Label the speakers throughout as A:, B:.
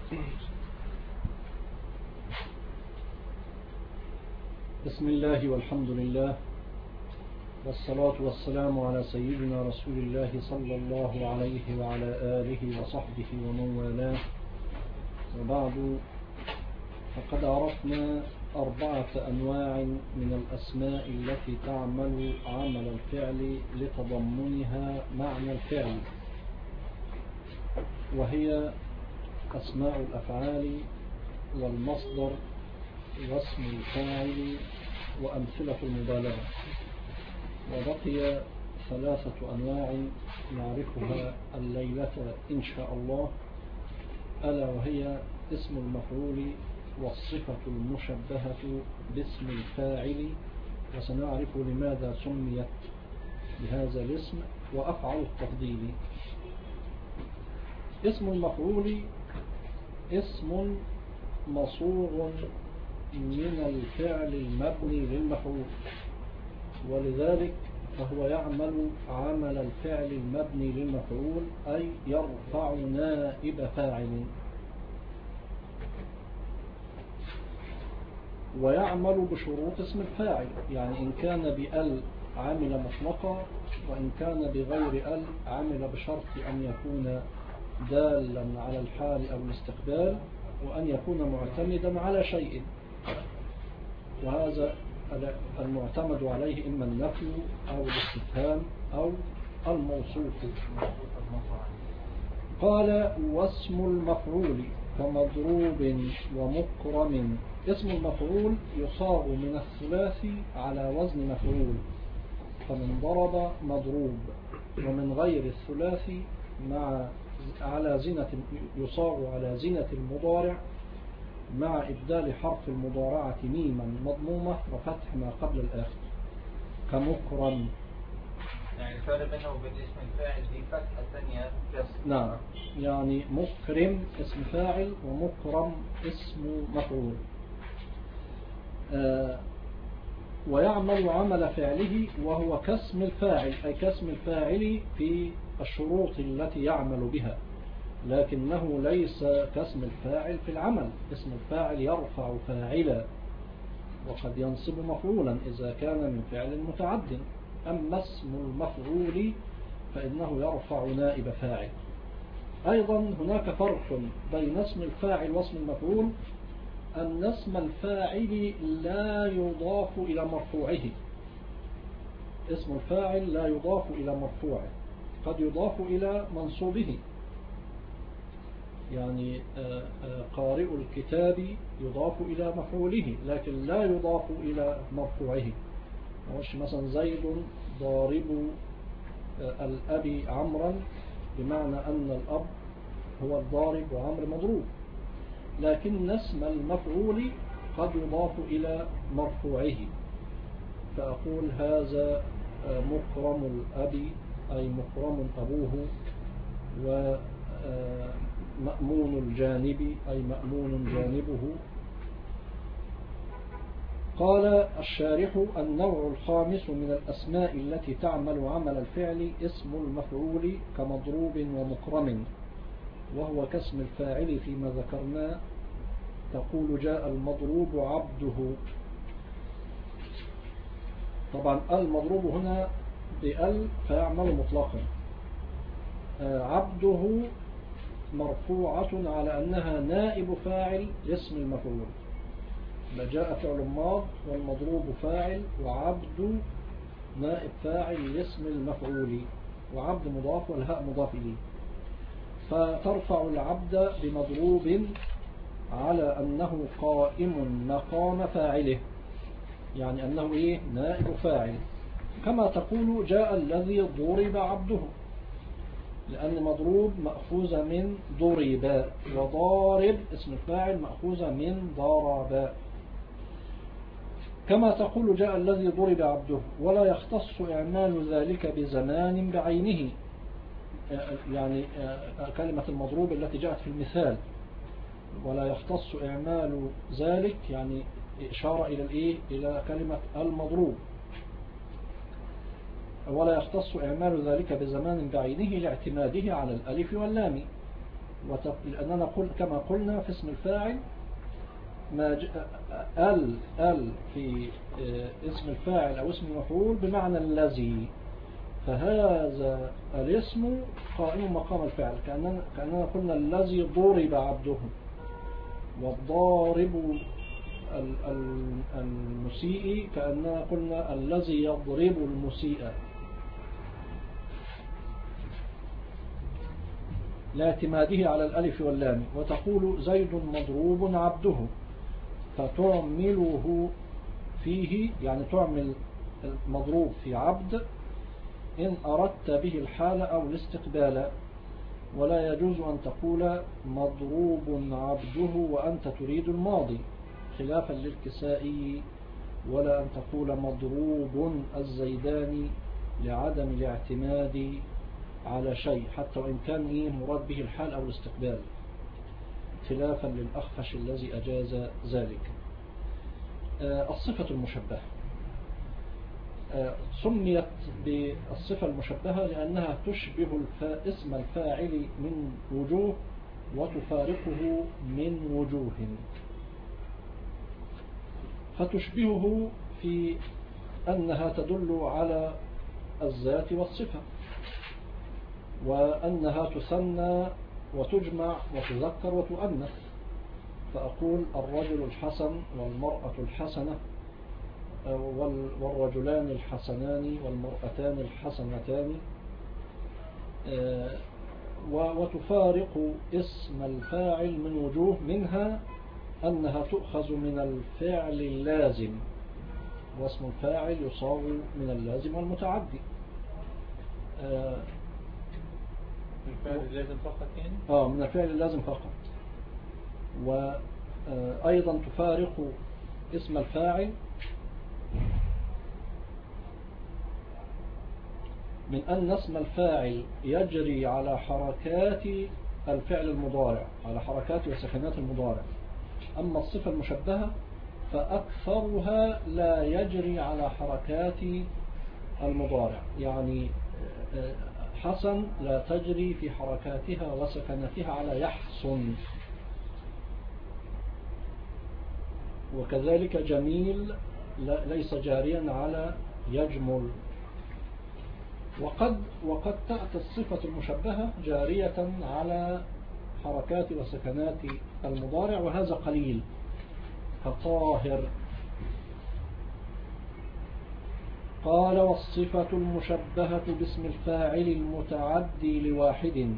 A: بسم الله والحمد لله والصلاة والسلام على سيدنا رسول الله صلى الله عليه وعلى آله وصحبه ومن والاه، وبعد، فقد عرفنا 4 أنواع من الأسماء التي تعمل عمل الفعل لتضمنها معنى الفعل، وهي أسماء الأفعال والمصدر واسم الفاعل وأمثلة المبالغة. وبقي 3 أنواع نعرفها الليلة إن شاء الله، ألا وهي اسم المفعول والصفة المشبهة باسم الفاعل، وسنعرف لماذا سميت بهذا الاسم، وأفعل التفضيل. اسم المفعول اسم مصوغ من الفعل المبني للمفعول، ولذلك فهو يعمل عمل الفعل المبني للمفعول، أي يرفع نائب فاعل، ويعمل بشروط اسم الفاعل، يعني إن كان بأل عمل مطلقا، وإن كان بغير أل عمل بشرط أن يكون دالا على الحال أو الاستقبال، وأن يكون معتمدا على شيء، وهذا المعتمد عليه إما النفي أو الاستفهام أو الموصوف. قال: واسم المفعول كمضروب ومكرم. اسم المفعول يصاغ من الثلاثي على وزن مفعول، فمن ضرب مضروب، ومن غير الثلاثي يصاغ على زينة المضارع مع إبدال حرف المضارعة ميما مضمومة وفتح ما قبل الآخر، كمكرم.
B: يعني الفرق بينه وبين اسم الفاعل دي فتحة ثانية كسر.
A: نعم، يعني مكرم اسم فاعل ومكرم اسم مفعول. ويعمل عمل فعله وهو كاسم الفاعل، أي كاسم الفاعل في الشروط التي يعمل بها، لكنه ليس كاسم الفاعل في العمل. اسم الفاعل يرفع فاعلا وقد ينصب مفعولا إذا كان من فعل متعد، أما اسم المفعول فإنه يرفع نائب فاعل. أيضا هناك فرق بين اسم الفاعل واسم المفعول، أن اسم الفاعل لا يضاف إلى مرفوعه. اسم الفاعل لا يضاف إلى مرفوعه، قد يضاف إلى منصوبه، يعني قارئ الكتاب يضاف إلى مفعوله لكن لا يضاف إلى مرفوعه. مش مثلا زيد ضارب الأب عمرا، بمعنى أن الأب هو الضارب وعمر مضروب، لكن اسم المفعول قد يضاف إلى مرفوعه، فأقول هذا مكرم الأب، أي مكرم أبوه، ومأمون الجانب، أي مأمون جانبه. قال الشارح: النوع الخامس من الأسماء التي تعمل عمل الفعل اسم المفعول كمضروب ومكرم، وهو كاسم الفاعل فيما ذكرنا. تقول: جاء المضروب عبده. طبعا المضروب هنا بأل فيعمل مطلقا. عبده مرفوعة على أنها نائب فاعل لاسم المفعول، جاء فعل ماض والمضروب فاعل، وعبد نائب فاعل لاسم المفعول، وعبد مضاف والهاء مضاف إليه، فترفع العبد بمضروب على أنه قائم مقام فاعله، يعني أنه نائب فاعل. كما تقول: جاء الذي ضرب عبده، لأن مضروب مأخوذ من ضرب، وضارب اسم الفاعل مأخوذ من ضرب. كما تقول: جاء الذي ضرب عبده، ولا يختص إعمال ذلك بزمان بعينه، يعني كلمة المضروب التي جاءت في المثال، ولا يختص إعمال ذلك يعني إشارة إلى كلمة المضروب، ولا يختص إعمال ذلك بزمان بعينه لاعتماده على الألف واللام. لأننا كما قلنا في اسم الفاعل ما ال في اسم الفاعل أو اسم المفعول بمعنى الذي، فهذا الاسم قائم مقام الفعل، كأننا قلنا الذي ضرب عبده، والضارب المسيء كأننا قلنا الذي يضرب المسيء، لاعتماده على الألف واللام. وتقول زيد مضروب عبده، فتعمله فيه يعني تعمل المضروب في عبد إن أردت به الحال أو الاستقبال، ولا يجوز أن تقول مضروب عبده وأنت تريد الماضي خلافا للكسائي، ولا أن تقول مضروب الزيداني لعدم الاعتماد على شيء حتى وإن كان مراد به الحال أو الاستقبال، خلافا للأخفش الذي أجاز ذلك. الصفة المشبهة سميت بالصفة المشبهة لأنها تشبه اسم الفاعل من وجوه وتفارقه من وجوه، فتشبهه في أنها تدل على الذات والصفة، وأنها تثنى وتجمع وتذكر وتؤنث، فأقول الرجل الحسن والمرأة الحسنة والرجلان الحسنان والمرأتان الحسنتان، وتفارق اسم الفاعل من وجوه، منها أنها تؤخذ من الفعل اللازم، واسم الفاعل يصاغ من اللازم والمتعدي.
B: الفعل اللازم فقط يعني؟
A: من الفعل اللازم فقط. وأيضا تفارق اسم الفاعل من أن اسم الفاعل يجري على حركات الفعل المضارع، على حركات وسكنات المضارع، أما الصفة المشبهة فأكثرها لا يجري على حركات المضارع، يعني حسن لا تجري في حركاتها وسكناتها على يحسن، وكذلك جميل ليس جاريا على يجمل. وقد تأتي الصفة المشبهة جارية على حركات وسكنات المضارع، وهذا قليل، كطاهر. قال والصفة المشبهة باسم الفاعل المتعدي لواحد،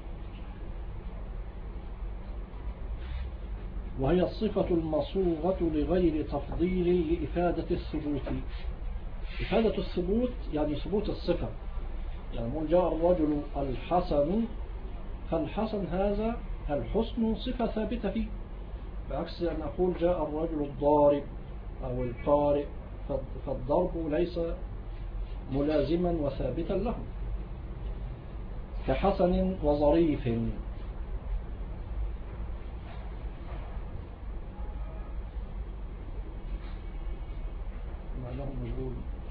A: وهي الصفة المصوغة لغير تفضيل لإفادة الثبوت. إفادة الثبوت يعني ثبوت الصفة، يعني من جاء الرجل الحسن، فالحسن هذا الحسن صفة ثابتة فيه، بعكس أن أقول جاء الرجل الضارب أو القارئ، فالضرب ليس ملازما وثابتا له، كحسن وظريف. معناه مجهول.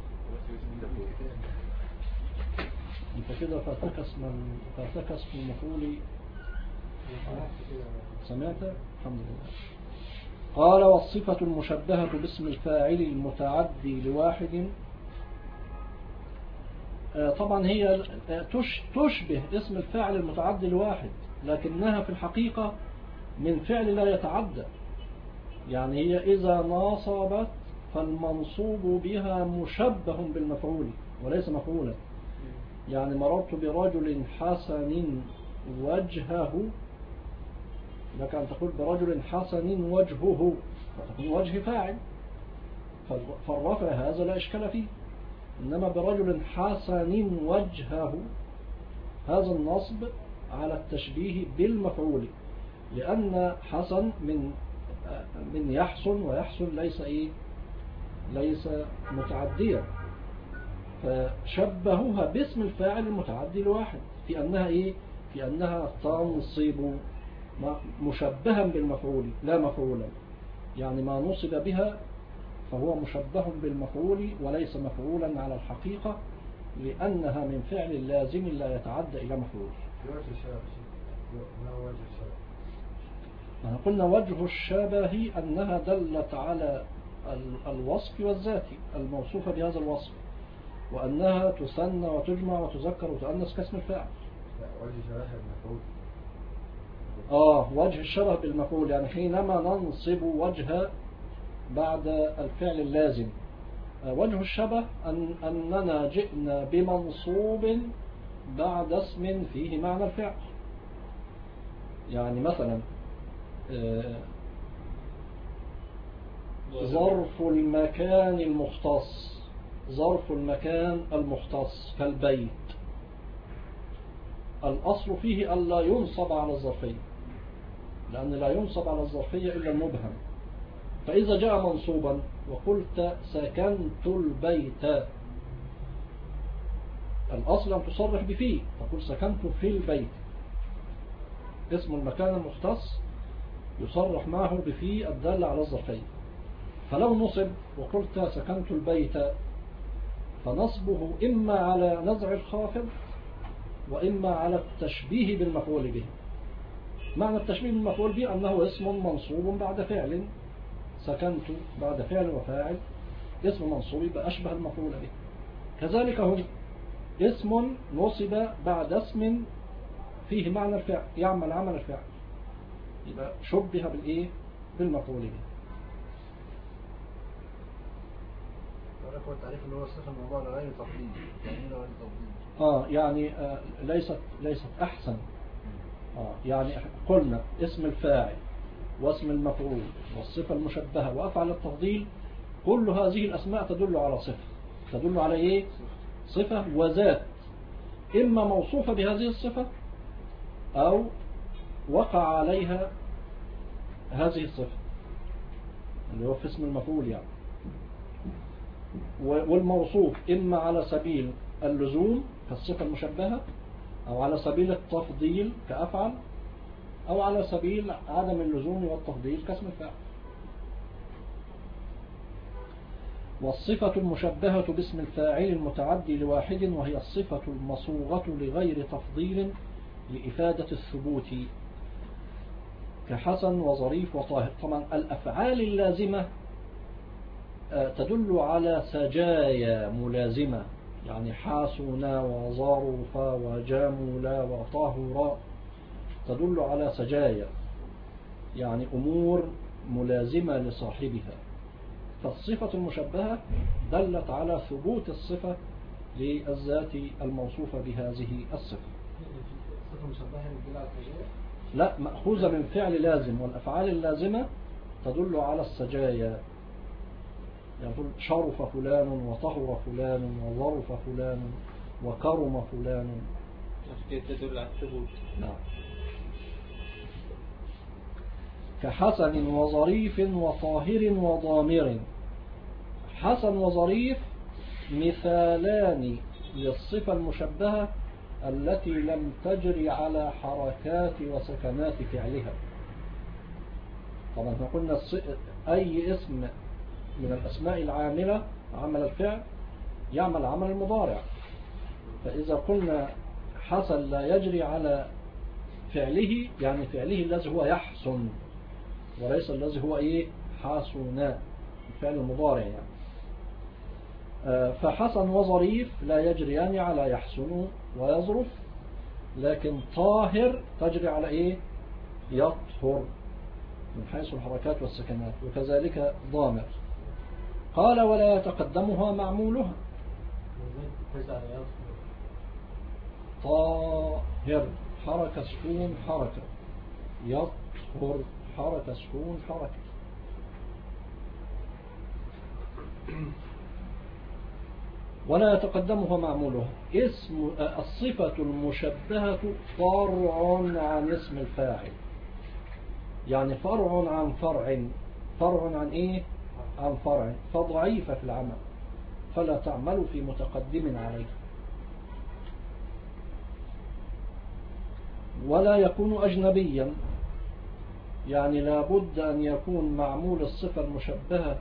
A: انت كده فاتك اسم المفعول. سمعت؟ الحمد لله. قال والصفة المشبهة باسم الفاعل المتعدي لواحد، طبعا هي تشبه اسم الفاعل المتعدي لواحد، لكنها في الحقيقة من فعل لا يتعدى، يعني هي إذا ناصبت فالمنصوب بها مشبه بالمفعول وليس مفعولا. يعني مررت برجل حسن وجهه، لك أن تقول برجل حسن وجهه، فتكون وجه فاعل، فالرفع هذا لا إشكال فيه. إنما برجل حسن وجهه هذا النصب على التشبيه بالمفعول، لأن حسن من يحسن، ويحسن ليس متعديا، فشبهوها باسم الفاعل المتعدي لواحد في أنها في أنها تنصب مشبها بالمفعول لا مفعولا، يعني ما نصب بها فهو مشبه بالمفعول وليس مفعولا على الحقيقة، لأنها من فعل لازم لا يتعدى إلى مفعول.
C: ما هو وجه الشبه؟
A: ما قلنا وجه الشبه أنها دلت على الوصف والذات الموصوفة بهذا الوصف، وأنها تثنى وتجمع وتذكر وتؤنث كاسم الفاعل.
C: لا، وجه شبه المفعول.
A: وجه الشبه بالمفعول، يعني حينما ننصب وجه بعد الفعل اللازم. وجه الشبه أننا جئنا بمنصوب بعد اسم فيه معنى الفعل. يعني مثلا ظرف المكان المختص، ظرف المكان المختص كالبيت، الأصل فيه ألا ينصب على الظرفية، لأن لا ينصب على الظرفية إلا المبهم. فإذا جاء منصوبا وقلت سكنت البيت، الأصل أن تصرح بفيه، تقول سكنت في البيت. اسم المكان المختص يصرح معه بفيه الدال على الظرفية. فلو نصب وقلت سكنت البيت، فنصبه إما على نزع الخافض وإما على التشبيه بالمفعول به. معنى التشبيه بالمفعول به أنه اسم منصوب بعد فعل، سكنت بعد فعل وفاعل، اسم منصوب يبقى أشبه المفعول به. كذلك هم اسم نصب بعد اسم فيه معنى الفعل، يعمل عمل الفعل، يبقى شبه بالإيه؟ بالمفعول به.
C: هو التعريف اللي هو الصفة الموضوع لغير تفضيل، يعني لغير تفضيل.
A: يعني ليست أحسن. يعني قلنا اسم الفاعل واسم المفعول والصفة المشبهة وأفعل التفضيل، كل هذه الأسماء تدل على صفة، تدل على إيه؟ صفة وذات، إما موصوفة بهذه الصفة أو وقع عليها هذه الصفة اللي هو في اسم المفعول يعني. والموصوف إما على سبيل اللزوم كالصفة المشبهة، أو على سبيل التفضيل كأفعل، أو على سبيل عدم اللزوم والتفضيل كاسم الفاعل. والصفة المشبهة باسم الفاعل المتعدي لواحد، وهي الصفة المصوغة لغير تفضيل لإفادة الثبوت كحسن وظريف وطاهر. طبعا الأفعال اللازمة تدل على سجايا ملازمة، يعني حاسنا وظرفا وجاملا وطاهرا، تدل على سجايا، يعني أمور ملازمة لصاحبها. فالصفة المشبهة دلت على ثبوت الصفة للذات الموصوفة بهذه الصفة.
C: الصفة المشبهة تدل على السجايا؟
A: لا، مأخوذة من فعل لازم، والأفعال اللازمة تدل على السجايا. يقول شرف فلان وطهر فلان وظرف فلان وكرم فلان،
B: تدل على الثبوت.
A: نعم. كحسن وظريف وطاهر وضامر. حسن وظريف مثالان للصفة المشبهة التي لم تجري على حركات وسكنات فعلها. طبعا احنا قلنا أي اسم من الأسماء العاملة عمل الفعل يعمل عمل المضارع، فإذا قلنا حسن لا يجري على فعله، يعني فعله الذي هو يحسن وليس الذي هو حاسنا، الفعل المضارع يعني. فحسن وظريف لا يجريان على يحسن ويظرف، لكن طاهر تجري على يطهر من حيث الحركات والسكنات، وكذلك ضامر. قال ولا يتقدمها معمولها. طاهر حركة سكون حركة، يطهر حركة سكون حركة. ولا يتقدمها معمولها. اسم الصفة المشبهة فرع عن اسم الفاعل، يعني فرع عن فرع. فرع عن عن فرع، فضعيفة في العمل فلا تعمل في متقدم عليه. ولا يكون أجنبيا، يعني لابد أن يكون معمول الصفة المشبهة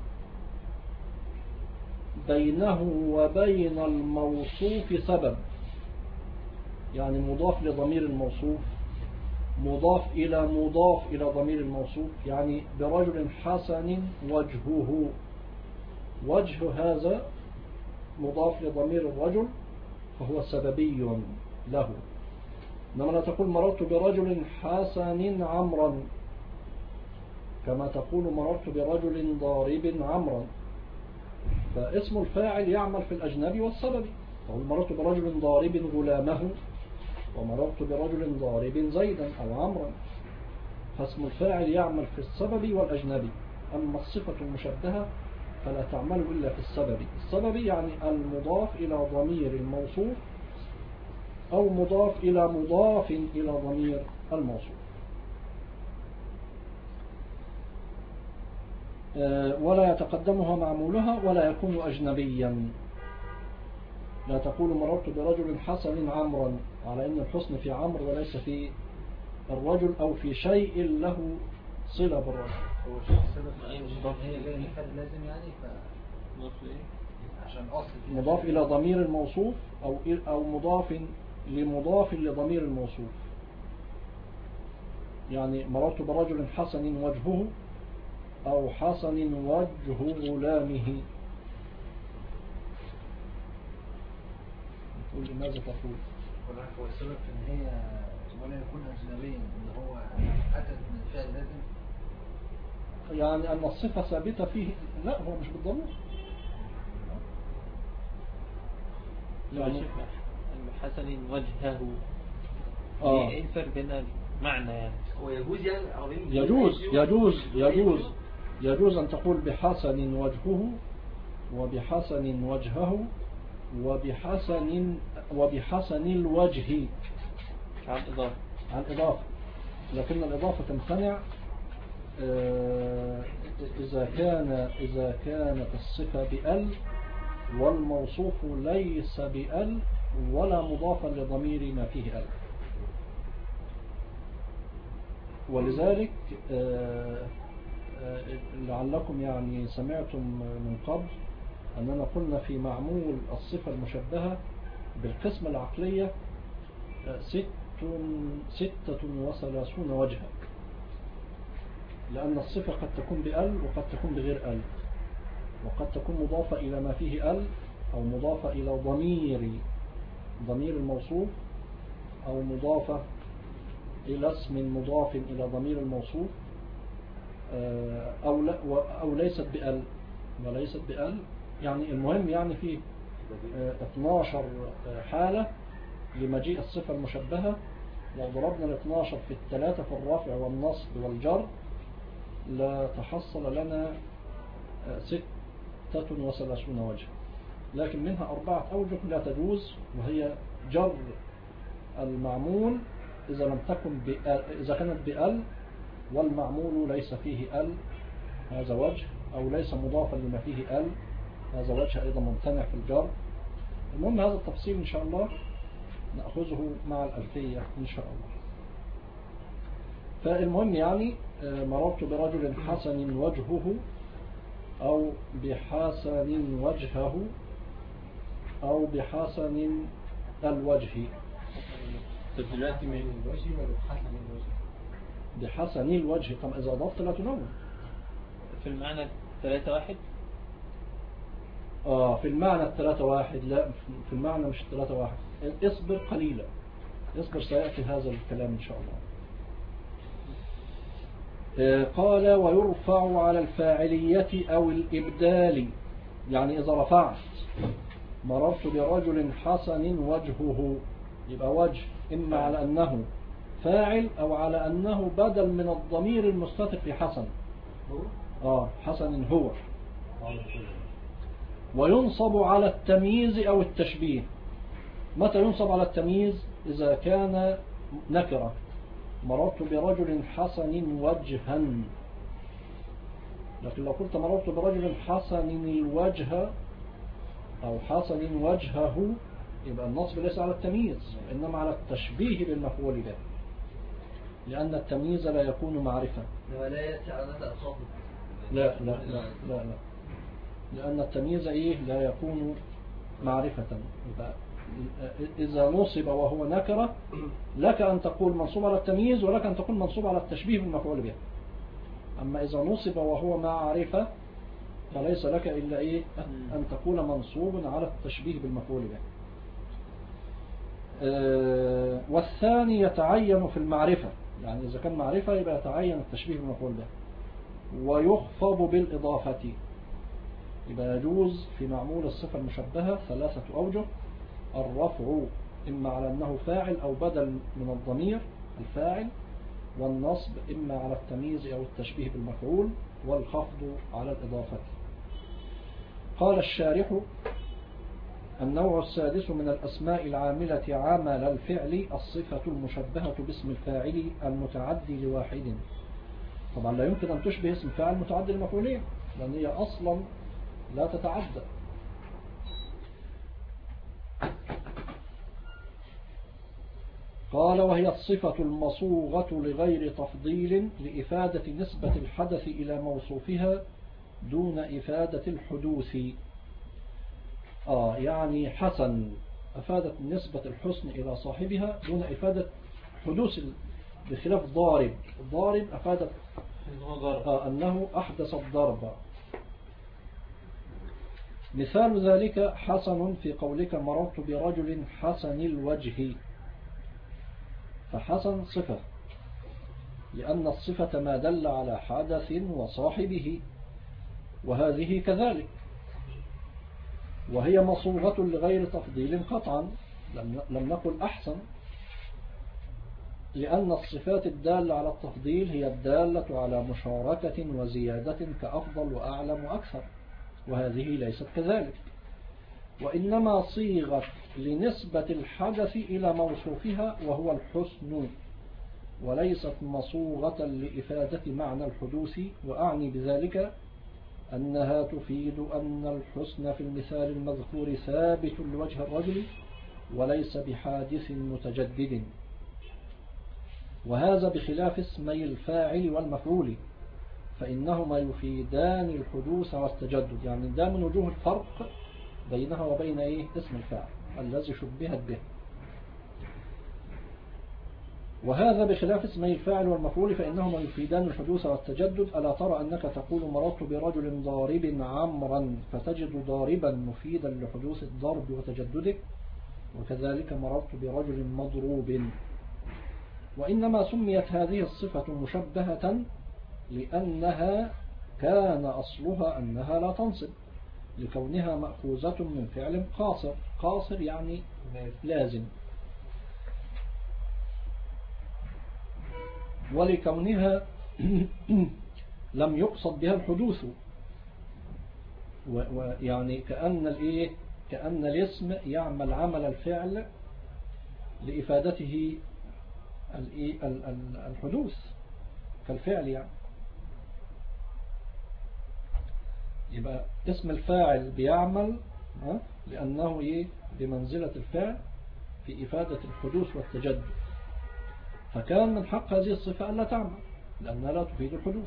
A: بينه وبين الموصوف سبب، يعني مضاف لضمير الموصوف مضاف إلى ضمير الموصوف، يعني برجل حسن وجهه، وجه هذا مضاف لضمير الرجل فهو سببي له. إنما لا تقول مررت برجل حسن عمرا كما تقول مررت برجل ضارب عمرا، فاسم الفاعل يعمل في الأجنبي والسببي. تقول مررت برجل ضارب غلامه ومررت برجل ضارب زيدا أو عمرا، فاسم الفاعل يعمل في السببي والأجنبي. أما الصفة المشبهة فلا تعمل إلا في السببي. السببي يعني المضاف إلى ضمير الموصوف أو مضاف إلى ضمير الموصوف. ولا يتقدمها معمولها ولا يكون أجنبيا. لا تقول مررت برجل حسن عمرا على أن الحسن في عمر وليس في الرجل أو في شيء له صلة بالرجل.
C: هو شيء السبب هي جاية مثال لازم يعني عشان أصل
A: مضاف إلى ضمير الموصوف أو مضاف لضمير الموصوف. يعني مررت برجل حسن وجهه أو حسن وجه غلامه. تقول لماذا تقول؟
C: هو السبب في ان هي ولا يكون اجنبيا ان هو اتت من الفعل لازم،
A: يعني ان الصفه ثابته فيه. لا هو مش بالضروره.
D: يعني حسن وجهه ايه الفرق بين المعنى يعني؟
B: هو يجوز يعني
A: يجوز ان تقول بحسن وجهه وبحسن وجهه وبحسن الوجه عن إضافة، لكن الإضافة تمتنع إذا كانت الصفة بأل والموصوف ليس بأل ولا مضافا لضمير ما فيه أل. ولذلك لعلكم يعني سمعتم من قبل أننا قلنا في معمول الصفة المشبهة بالقسمة العقلية 36 وجها، لأن الصفة قد تكون بأل وقد تكون بغير أل، وقد تكون مضافة إلى ما فيه أل أو مضافة إلى ضمير الموصوف أو مضافة إلى اسم مضاف إلى ضمير الموصوف أو ليست بأل وليست بأل. يعني المهم يعني في 12 حالة لمجيء الصفة المشبهة. لو ضربنا ال 12 في الثلاثة في الرفع والنصب والجر لا تحصل لنا 36 وجه، لكن منها 4 أوجه لا تجوز، وهي جر المعمول إذا كانت بأل والمعمول ليس فيه أل، هذا وجه، أو ليس مضافا لما فيه أل، هذا وجه أيضا ممتنع في الجر. المهم هذا التفصيل إن شاء الله نأخذه مع الألفية إن شاء الله. فالمهم يعني مررت برجل حسن وجهه أو بحسن وجهه أو بحسن الوجه.
D: دلوقتي من
C: الوجه ولا بحسن الوجه؟
A: بحسن الوجه. طب إذا أضفت لا تنون.
D: في المعنى 3-1.
A: في المعنى 3-1. لا في المعنى مش 3-1. اصبر قليلا، اصبر سيأتي هذا الكلام إن شاء الله. قال ويرفع على الفاعلية أو الإبدال. يعني إذا رفعت مررت برجل حسن وجهه، يبقى وجه إما على أنه فاعل أو على أنه بدل من الضمير المستتر في حسن. حسن هو. وينصب على التمييز أو التشبيه. متى ينصب على التمييز؟ إذا كان نكرة. مررت برجل حسن وجها، لكن لو قلت مررت برجل حسن الوجه أو حسن وجهه يبقى النصب ليس على التمييز إنما على التشبيه بالمفعول به، لأن التمييز لا يكون معرفة.
B: ولا يأتي على الأصابع.
A: لا لا لا لا لا، لأن التمييز لا يكون معرفة. يبقى إذا نصب وهو نكرة لك أن تقول منصوب على التمييز ولك أن تقول منصوب على التشبيه بالمفعول به. أما إذا نصب وهو معرفة فليس لك إلا إيه أن تكون منصوب على التشبيه بالمفعول به. والثاني يتعين في المعرفة، يعني إذا كان معرفة يبقى يتعين التشبيه بالمفعول به. ويخفض بالإضافة، يبقى يجوز في معمول الصفة المشبهة 3 أوجه: الرفع إما على أنه فاعل أو بدل من الضمير الفاعل، والنصب إما على التمييز أو التشبيه بالمفعول، والخفض على الإضافة. قال الشارح: النوع السادس من الأسماء العاملة عمل الفعل الصفة المشبهة باسم الفاعل المتعدي لواحد. طبعا لا يمكن أن تشبه اسم فاعل متعدي لمفعولين لأن هي أصلا لا تتعدى. قال: وهي الصفة المصوغة لغير تفضيل لإفادة نسبة الحدث إلى موصوفها دون إفادة الحدوث. يعني حسن أفادت نسبة الحسن إلى صاحبها دون إفادة حدوث، بخلاف ضارب. ضارب أفادت أنه أحدث الضرب. مثال ذلك حسن في قولك: مررت برجل حسن الوجه. فحسن صفة، لأن الصفة ما دل على حدث وصاحبه، وهذه كذلك، وهي مصوغة لغير تفضيل قطعا. لم نقل أحسن، لأن الصفات الدالة على التفضيل هي الدالة على مشاركة وزيادة كأفضل وأعلم وأكثر، وهذه ليست كذلك، وإنما صيغت لنسبة الحدث إلى موصوفها وهو الحسن، وليست مصوغة لإفادة معنى الحدوث. وأعني بذلك أنها تفيد أن الحسن في المثال المذكور ثابت لوجه الرجل وليس بحادث متجدد، وهذا بخلاف اسمي الفاعل والمفعول، فإنهما يفيدان الحدوث والتجدد. يعني ده من وجوه الفرق بينها وبين اسم الفاعل الذي شبهت به، وهذا بخلاف اسمي الفاعل والمفعول فإنهما يفيدان الحدوث والتجدد. ألا ترى أنك تقول: مررت برجل ضارب عمرا، فتجد ضاربا مفيدا لحدوث الضرب وتجدده، وكذلك مررت برجل مضروب. وإنما سميت هذه الصفة مشبهة لأنها كان أصلها أنها لا تنصب، لكونها مأخوذة من فعل قاصر. قاصر يعني لازم، ولكونها لم يقصد بها الحدوث، ويعني كأن الاسم يعمل عمل الفعل لإفادته الحدوث كالفعل. يعني يبقى اسم الفاعل بيعمل لأنه بمنزلة الفعل في إفادة الحدوث والتجدد، فكان من حق هذه الصفة ألا تعمل لأنها لا تفيد الحدوث،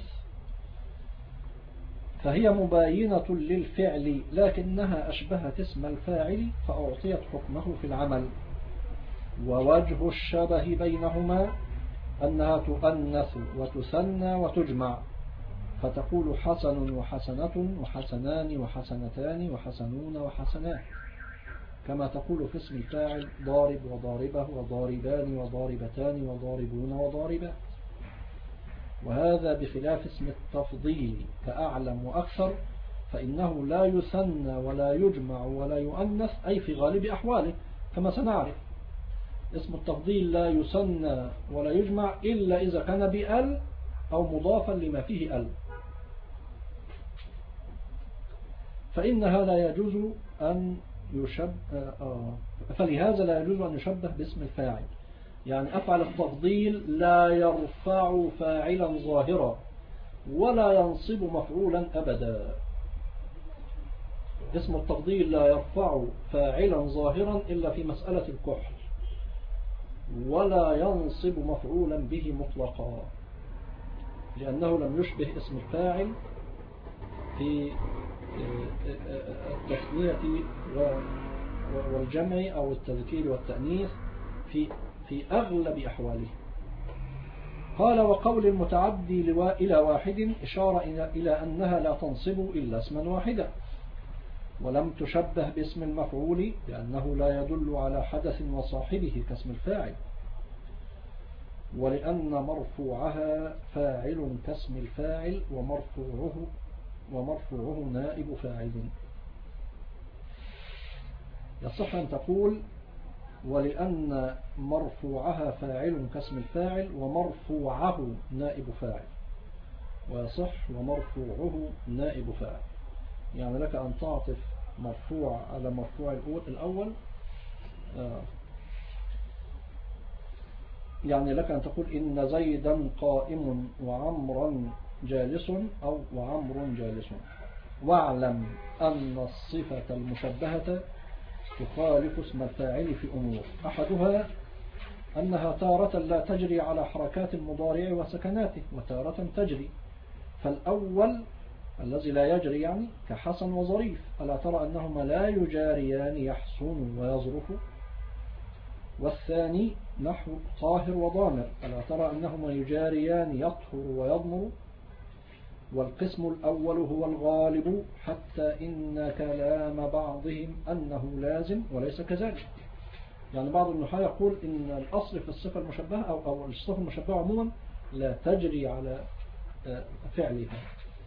A: فهي مباينة للفعل لكنها أشبهت اسم الفاعل فأعطيت حكمه في العمل. ووجه الشبه بينهما أنها تؤنث وتثنى وتجمع، فتقول حسن وحسنة وحسنان وحسنتان وحسنون وحسنات، كما تقول في اسم الفاعل ضارب وضاربه وضاربان وضاربتان وضاربون وضاربات. وهذا بخلاف اسم التفضيل كأعلم وأكثر، فإنه لا يثنى ولا يجمع ولا يؤنث، أي في غالب أحواله كما سنعرف. اسم التفضيل لا يثنى ولا يجمع إلا إذا كان بأل أو مضافا لما فيه أل، فإنها لا يجوز أن فلهذا لا يجوز أن يشبه باسم الفاعل. يعني أفعل التفضيل لا يرفع فاعلا ظاهرا ولا ينصب مفعولا أبدا. اسم التفضيل لا يرفع فاعلا ظاهرا إلا في مسألة الكحل، ولا ينصب مفعولا به مطلقا، لأنه لم يشبه اسم الفاعل في التثنية والجمع أو التذكير والتأنيث في أغلب أحواله. قال وقول المتعدي إلى واحد إشارة إلى أنها لا تنصب إلا اسما واحدا، ولم تشبه باسم المفعول لأنه لا يدل على حدث وصاحبه كاسم الفاعل، ولأن مرفوعها فاعل كاسم الفاعل ومرفوعه نائب فاعل. يصح أن تقول ولأن مرفوعها فاعل كاسم الفاعل ومرفوعه نائب فاعل، ويصح ومرفوعه نائب فاعل. يعني لك أن تعطف مرفوع على مرفوع الأول، يعني لك أن تقول إن زيدا قائم وعمرا جالس أو وعمر جالس. واعلم أن الصفة المشبهة تخالف اسم الفاعل في أمور، أحدها أنها تارة لا تجري على حركات المضارع وسكناته، وتارة تجري. فالأول الذي لا يجري يعني كحسن وظريف، ألا ترى أنهما لا يجاريان يحسن ويظرف؟ والثاني نحو طاهر وضامر، ألا ترى أنهما يجاريان يطهر ويضمر؟ والقسم الأول هو الغالب، حتى إن كلام بعضهم أنه لازم وليس كذلك. يعني بعض النحاة يقول إن الأصل في الصفة المشبهة أو الصفة المشبهة عموما لا تجري على فعلها.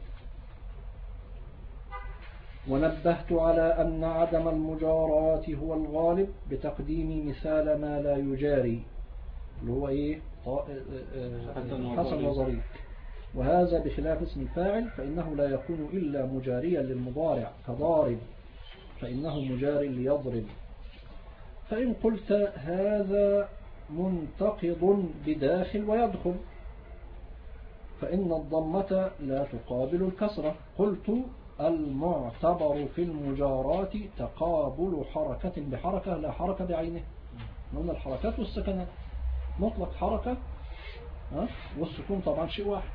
A: ونبهت على أن عدم المجاراة هو الغالب بتقديم مثال ما لا يجاري، اللي هو إيه؟ حسن وظريف. وهذا بخلاف اسم الفاعل، فإنه لا يكون إلا مجاريا للمضارع كضارب، فإنه مجاري ليضرب. فإن قلت هذا منتقض بداخل ويدخل، فإن الضمة لا تقابل الكسرة. قلت المعتبر في المجارات تقابل حركة بحركة لا حركة بعينه. من الحركات والسكنات مطلق حركة والسكون طبعا شيء واحد.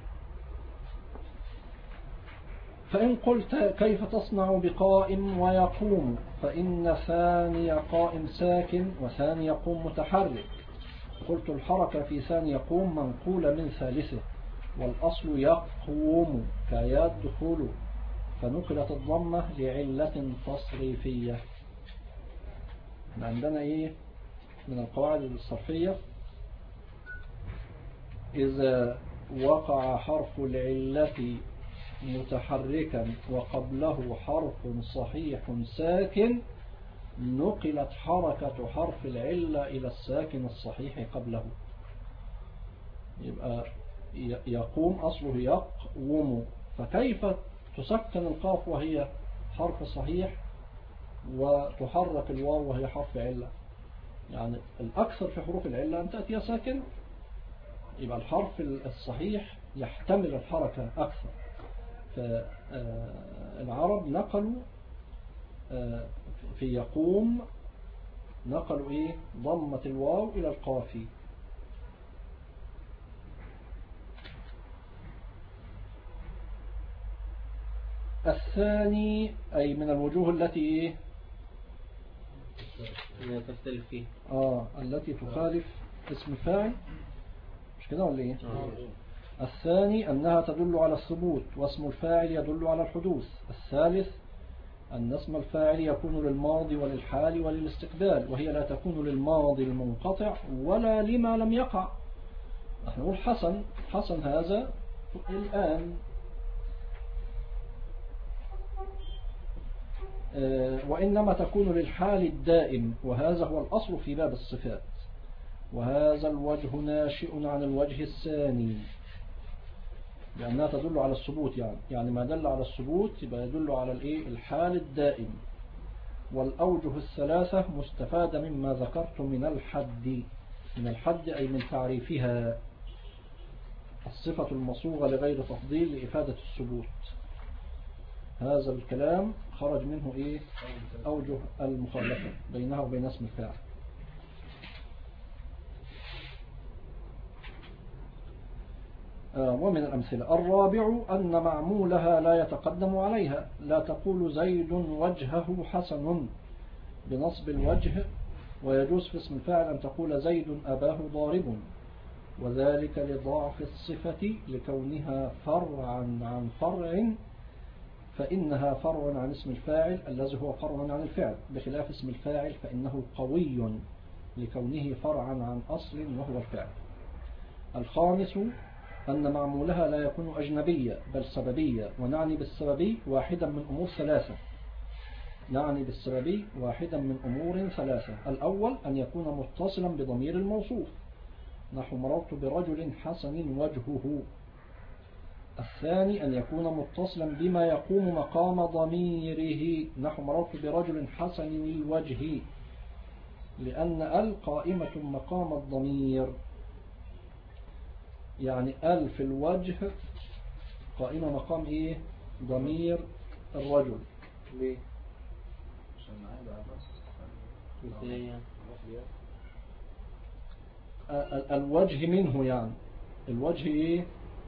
A: فإن قلت كيف تصنع بقائم ويقوم، فإن ثاني قائم ساكن وثاني يقوم متحرك. قلت الحركة في ثاني يقوم منقولة من ثالثه، والأصل يقوم كيدخل، فنقلت الضمة لعلة تصريفية. عندنا إيه من القواعد الصرفية؟ إذا وقع حرف العلة متحركا وقبله حرف صحيح ساكن، نقلت حركة حرف العلة إلى الساكن الصحيح قبله. يبقى يقوم أصله يقوم، فكيف تسكن القاف وهي حرف صحيح وتحرك الواو وهي حرف علة؟ يعني الأكثر في حروف العلة أن تأتي ساكن، يبقى الحرف الصحيح يحتمل الحركة أكثر. فالعرب نقلوا في يقوم نقلوا إيه؟ ضمة الواو إلى القاف. الثاني أي من الوجوه التي إيه؟
D: تختلف فيه
A: التي تخالف اسم الفاعل، مش كده ولا إيه؟ الثاني أنها تدل على الثبوت واسم الفاعل يدل على الحدوث. الثالث أن اسم الفاعل يكون للماضي وللحال وللاستقبال، وهي لا تكون للماضي المنقطع ولا لما لم يقع. نحن نقول حسن هذا الآن، وإنما تكون للحال الدائم، وهذا هو الأصل في باب الصفات. وهذا الوجه ناشئ عن الوجه الثاني، لأنها تدل على الثبوت. يعني ما دل على الثبوت يبقى يدل على الحال الدائم. والأوجه الثلاثة مستفادة مما ذكرت من الحد أي من تعريفها الصفة المصوغة لغير تفضيل لإفادة الثبوت. هذا الكلام خرج منه أوجه المخالفة بينها وبين اسم الفاعل. ومن الأمثلة الرابع أن معمولها لا يتقدم عليها. لا تقول زيد وجهه حسن، بنصب الوجه. ويجوز في اسم الفاعل أن تقول زيد أباه ضارب، وذلك لضعف الصفة لكونها فرعا عن فرع، فإنها فرع عن اسم الفاعل الذي هو فرع عن الفعل، بخلاف اسم الفاعل فإنه قوي لكونه فرعا عن أصل وهو الفعل. الخامس أن معمولها لا يكون أجنبية بل سببية، ونعني بالسببي واحدا من أمور ثلاثة. نعني بالسببي واحدا من أمور ثلاثة: الأول أن يكون متصلا بضمير الموصوف، نحو مررت برجل حسن وجهه. الثاني أن يكون متصلا بما يقوم مقام ضميره، نحو مررت برجل حسن الوجه، لأن قائمة مقام الضمير، يعني في الوجه قائمة مقام إيه؟ ضمير الرجل.
D: ليه؟
A: الوجه منه، يعني الوجه إيه؟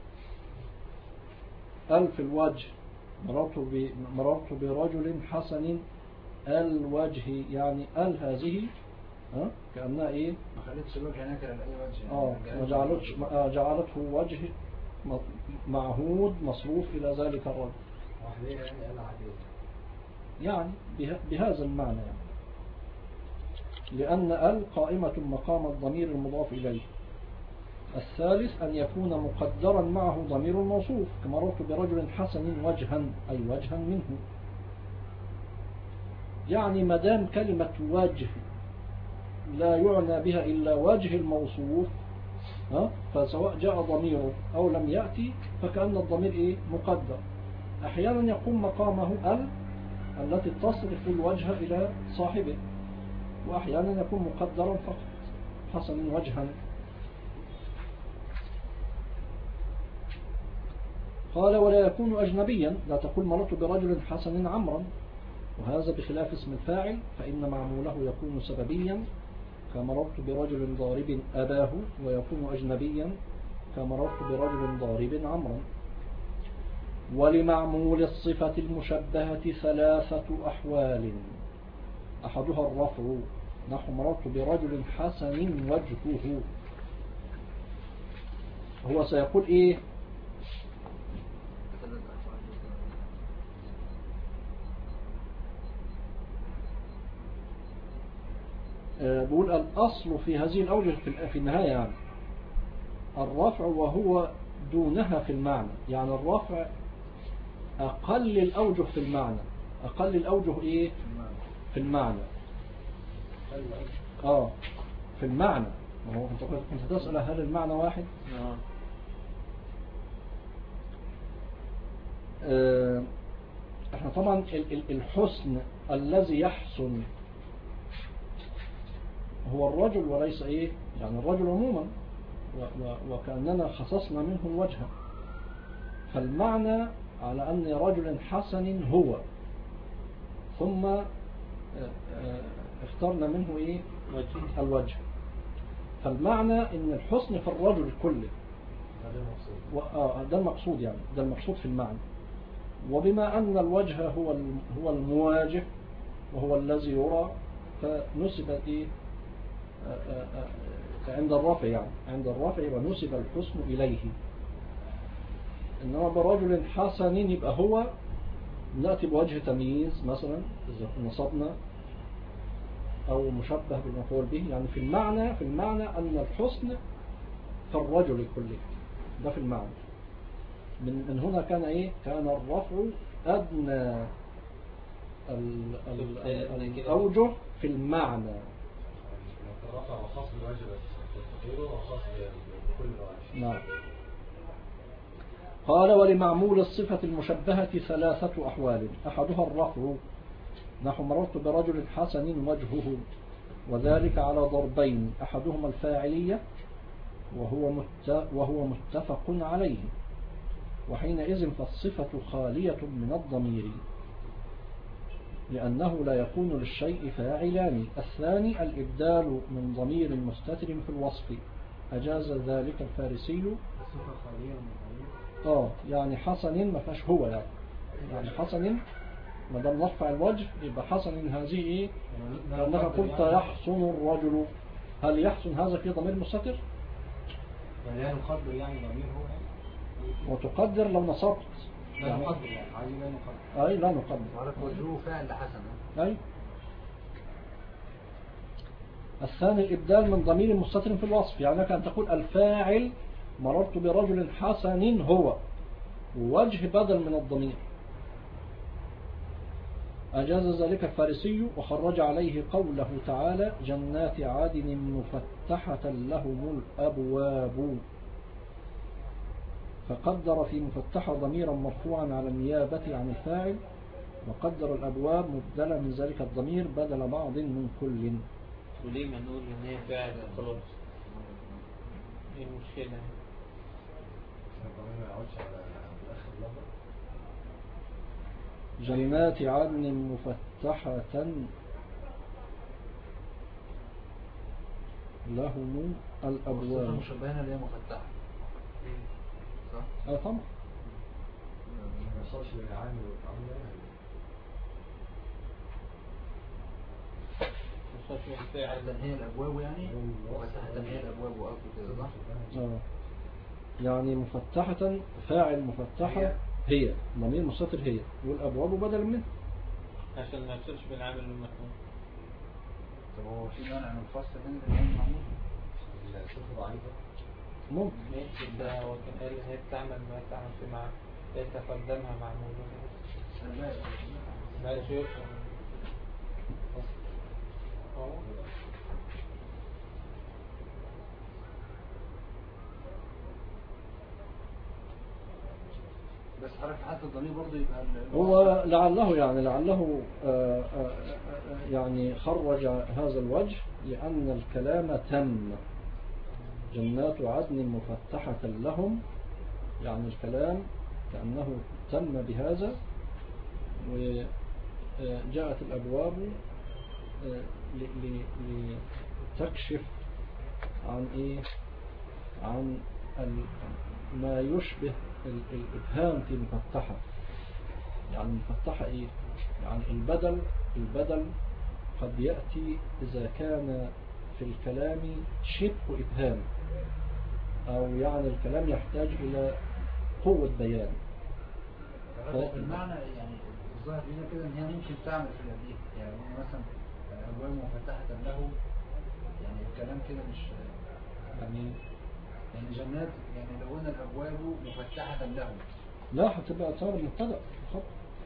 A: في الوجه مررت برجل حسن الوجه، يعني هذه كأنها إيه؟
C: ما خليتش الوجه هناك لأي وجه.
A: ما جعلته وجه معهود مصروف إلى ذلك الرجل، يعني بهذا المعنى، يعني لأن قائمة مقام الضمير المضاف إليه. الثالث أن يكون مقدرا معه ضمير الموصوف، كما مررت برجل حسن وجها، أي وجها منه. يعني مدام كلمة وجه لا يعنى بها إلا وجه الموصوف، فسواء جاء ضميره أو لم يأتي فكأن الضمير إيه؟ مقدر. أحيانا يقوم مقامه التي تصرف الوجه إلى صاحبه، وأحيانا يكون مقدرا فقط، حسن وجها. قال ولا يكون أجنبيا، لا تقول مررت برجل حسن عمرا، وهذا بخلاف اسم الفاعل فإن معموله يكون سببيا، كمررت برجل ضارب أباه، ويكون أجنبيا كمررت برجل ضارب عمرا. ولمعمول الصفة المشبهة ثلاثة أحوال: أحدها الرفع، نحو مررت برجل حسن وجهه. هو سيقول إيه؟ بقول الأصل في هذه الأوجه في النهاية، يعني الرفع وهو دونها في المعنى، يعني الرفع أقل الأوجه في المعنى. أقل الأوجه إيه؟ في المعنى. في المعنى. أنت كنت تسأل هل المعنى واحد؟ احنا طبعا الحسن الذي يحسن هو الرجل وليس إيه؟ يعني الرجل عموما، وكأننا خصصنا منه الوجه، فالمعنى على أن رجل حسن هو، ثم اخترنا منه إيه؟ الوجه. فالمعنى أن الحسن في الرجل كله، ده المقصود، يعني ده المقصود في المعنى. وبما أن الوجه هو المواجه وهو الذي يرى، فنسب إيه؟ عند الرفع، يعني عند الرفع ونسب الحسن إليه. إنما برجل حسن يبقى هو نأتي بوجه تمييز مثلا إذا نصبنا، أو مشبه بالمفعول به، يعني في المعنى أن الحسن في الرجل كله، ده في المعنى. من هنا كان إيه؟ كان الرفع أدنى الأوجه في المعنى.
E: الرفع وخاص بالوجه بس، غيره وخاص بكل الوجه.
A: نعم. قال ولمعمول الصفة المشبهة ثلاثة أحوال: أحدها الرفع، نحو مررت برجل حسن وجهه، وذلك على ضربين: أحدهما الفاعلية وهو متفق عليه، وحينئذ فالصفة خالية من الضمير، لأنه لا يكون للشيء فاعلان. الثاني الإبدال من ضمير مستتر في الوصف، أجاز ذلك الفارسي.
C: الصفة خالية من الضمير،
A: يعني حسن ما فيهاش هو، يعني حسن ما دام نرفع الوجه يبقى حسن هذه إيه؟ لأنك قلت يحسن الرجل، هل يحسن هذا في ضمير مستتر؟
E: يعني لا نقدر يعني ضمير هو يعني
A: وتقدر لو نصبت
E: لا نقدر يعني عايزين لا نقدر.
A: أي لا نقدر.
C: وعرف وجهه فعل حسن.
A: أي. الثاني الإبدال من ضمير مستتر في الوصف، يعني لك أن تقول الفاعل مررت برجل حسن هو، وجه بدل من الضمير. أجاز ذلك الفارسي وخرج عليه قوله تعالى جنات عدن مفتحة لهم الأبواب، فقدر في مفتحة ضميرا مرفوعا على النيابة عن الفاعل، وقدر الأبواب مبدلا من ذلك الضمير بدل بعض من كل.
D: وليه ما نقول ان هي فاعل خلاص؟ ايه المشكلة؟
E: الضمير ما يقعدش على آخر لفظ.
A: جنات عدن مفتحة لهم
C: الصفة
A: الأبواب.
C: المشبهة اللي هي مفتحة. صح؟
A: طبعا.
E: ما يوصلش للعامل والعامل يعني.
C: مفتحة هي الأبواب يعني. مفتحة هي الأبواب وأكل كده صح؟
A: يعني مفتحة فاعل مفتحة هي ضمير مستتر هي، والأبواب بدل منه
D: عشان ما يفصلش بين العامل والمفعول.
C: طب هو في مانع من الفصل بين العين والمعمول؟
E: الصفة ضعيفة.
A: ممكن.
D: ماشي، ده هو كان قال ان هي بتعمل ما تعمل في مع يتقدمها معمول. ماشي يفصل.
C: بس حرف حتى الضمير برضه يبقى
A: هو لعله يعني لعله يعني خرج هذا الوجه لأن الكلام تم. جنات عدن مفتحة لهم، يعني الكلام كأنه تم بهذا، وجاءت الأبواب لتكشف عن إيه؟ عن ما يشبه الإبهام في مفتحة. يعني مفتحة إيه؟ يعني البدل قد يأتي إذا كان في الكلام شبه إبهام، أو يعني الكلام يحتاج إلى قوة بيان.
C: المعنى يعني الظاهر لنا كده ان هي ممكن تعمل في الأبيه، يعني مثلا أبواب مفتحة لهم، يعني الكلام كده مش يعني جنات، يعني لو قلنا الأبواب مفتحة لهم
A: لا هتبقى صار مبتدأ خط.